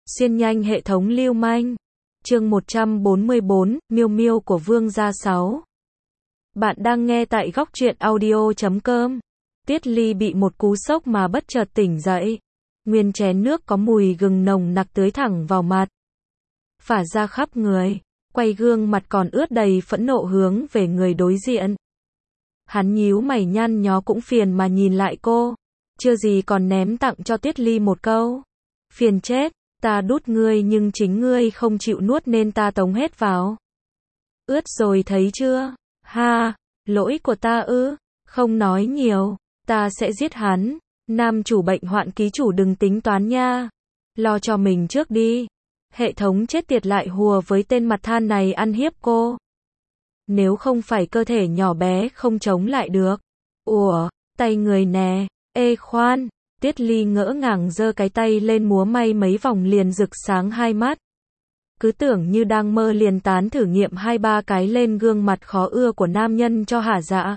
Xuyên nhanh hệ thống lưu manh. Chương 144, Miêu Miêu của Vương gia 6. Bạn đang nghe tại góc truyện audio.com. Tiết Ly bị một cú sốc mà bất chợt tỉnh dậy. Nguyên chén nước có mùi gừng nồng nặc tưới thẳng vào mặt, phả ra khắp người. Quay gương mặt còn ướt đầy phẫn nộ hướng về người đối diện. Hắn nhíu mày nhăn nhó cũng phiền mà nhìn lại cô. Chưa gì còn ném tặng cho Tiết Ly một câu. Phiền chết, ta đút ngươi nhưng chính ngươi không chịu nuốt nên ta tống hết vào. Ướt rồi thấy chưa? Ha, lỗi của ta ư? Không nói nhiều, ta sẽ giết hắn. Nam chủ bệnh hoạn ký chủ đừng tính toán nha. Lo cho mình trước đi. Hệ thống chết tiệt lại hùa với tên mặt than này ăn hiếp cô. Nếu không phải cơ thể nhỏ bé không chống lại được. Ủa, tay người nè. Ê khoan, Tiết Ly ngỡ ngàng giơ cái tay lên múa may mấy vòng liền rực sáng hai mắt. Cứ tưởng như đang mơ liền tán thử nghiệm 2-3 cái lên gương mặt khó ưa của nam nhân cho hả dạ.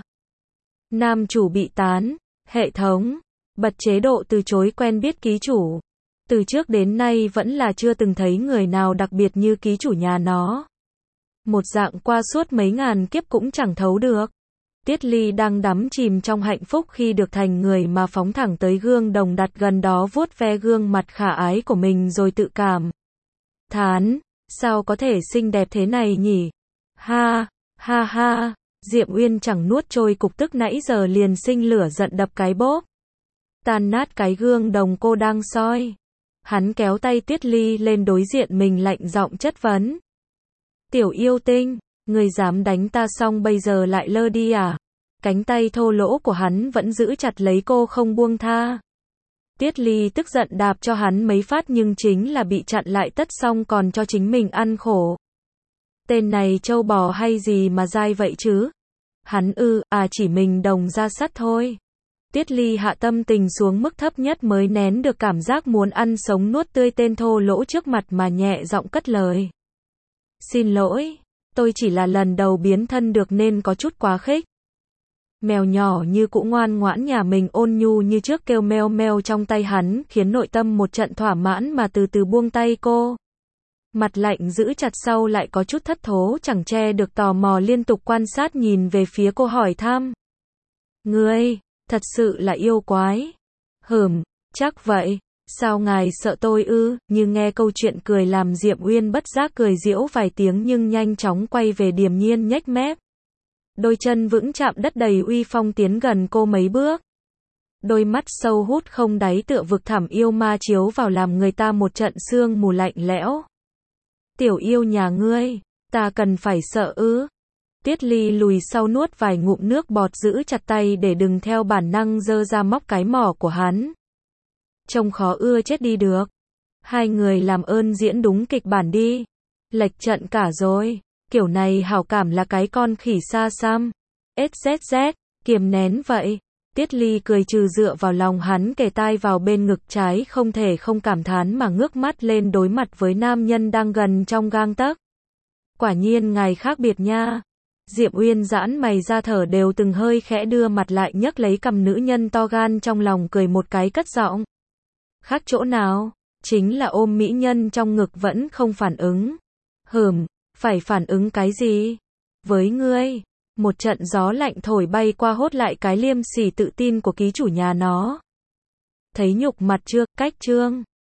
Nam chủ bị tán, hệ thống, bật chế độ từ chối quen biết ký chủ. Từ trước đến nay vẫn là chưa từng thấy người nào đặc biệt như ký chủ nhà nó. Một dạng qua suốt mấy ngàn kiếp cũng chẳng thấu được. Tiết Ly đang đắm chìm trong hạnh phúc khi được thành người mà phóng thẳng tới gương đồng đặt gần đó vuốt ve gương mặt khả ái của mình rồi tự cảm thán, sao có thể xinh đẹp thế này nhỉ? Ha, ha ha, Diệm Uyên chẳng nuốt trôi cục tức nãy giờ liền sinh lửa giận đập cái bốp. Tan nát cái gương đồng cô đang soi. Hắn kéo tay Tiết Ly lên đối diện mình lạnh giọng chất vấn. Tiểu yêu tinh, người dám đánh ta xong bây giờ lại lơ đi à? Cánh tay thô lỗ của hắn vẫn giữ chặt lấy cô không buông tha. Tiết Ly tức giận đạp cho hắn mấy phát nhưng chính là bị chặn lại tất xong còn cho chính mình ăn khổ. Tên này trâu bò hay gì mà dai vậy chứ? Hắn chỉ mình đồng ra sắt thôi. Tiết Ly hạ tâm tình xuống mức thấp nhất mới nén được cảm giác muốn ăn sống nuốt tươi tên thô lỗ trước mặt mà nhẹ giọng cất lời. Xin lỗi, tôi chỉ là lần đầu biến thân được nên có chút quá khích. Mèo nhỏ như cũ ngoan ngoãn nhà mình ôn nhu như trước kêu meo meo trong tay hắn khiến nội tâm một trận thỏa mãn mà từ từ buông tay cô. Mặt lạnh giữ chặt sau lại có chút thất thố chẳng che được tò mò liên tục quan sát nhìn về phía cô hỏi thăm. Ngươi, thật sự là yêu quái. Chắc vậy. Sao ngài sợ tôi ư? Như nghe câu chuyện cười làm Diệm Uyên bất giác cười giễu vài tiếng nhưng nhanh chóng quay về điềm nhiên nhếch mép. Đôi chân vững chạm đất đầy uy phong tiến gần cô mấy bước. Đôi mắt sâu hút không đáy tựa vực thẳm yêu ma chiếu vào làm người ta một trận sương mù lạnh lẽo. Tiểu yêu nhà ngươi, ta cần phải sợ ư? Tiết Ly lùi sau nuốt vài ngụm nước bọt giữ chặt tay để đừng theo bản năng giơ ra móc cái mỏ của hắn. Trông khó ưa chết đi được. Hai người làm ơn diễn đúng kịch bản đi. Lệch trận cả rồi. Kiểu này hảo cảm là cái con khỉ xa xăm. SZZ, kiềm nén vậy. Tiết Ly cười trừ dựa vào lòng hắn kề tai vào bên ngực trái không thể không cảm thán mà ngước mắt lên đối mặt với nam nhân đang gần trong gang tấc. Quả nhiên ngài khác biệt nha. Diệm Uyên giãn mày ra thở đều từng hơi khẽ đưa mặt lại nhấc lấy cằm nữ nhân to gan trong lòng cười một cái cất giọng. Khác chỗ nào? Chính là ôm mỹ nhân trong ngực vẫn không phản ứng. Phải phản ứng cái gì? Với ngươi, một trận gió lạnh thổi bay qua hốt lại cái liêm sỉ tự tin của ký chủ nhà nó. Thấy nhục mặt chưa? Cách chương.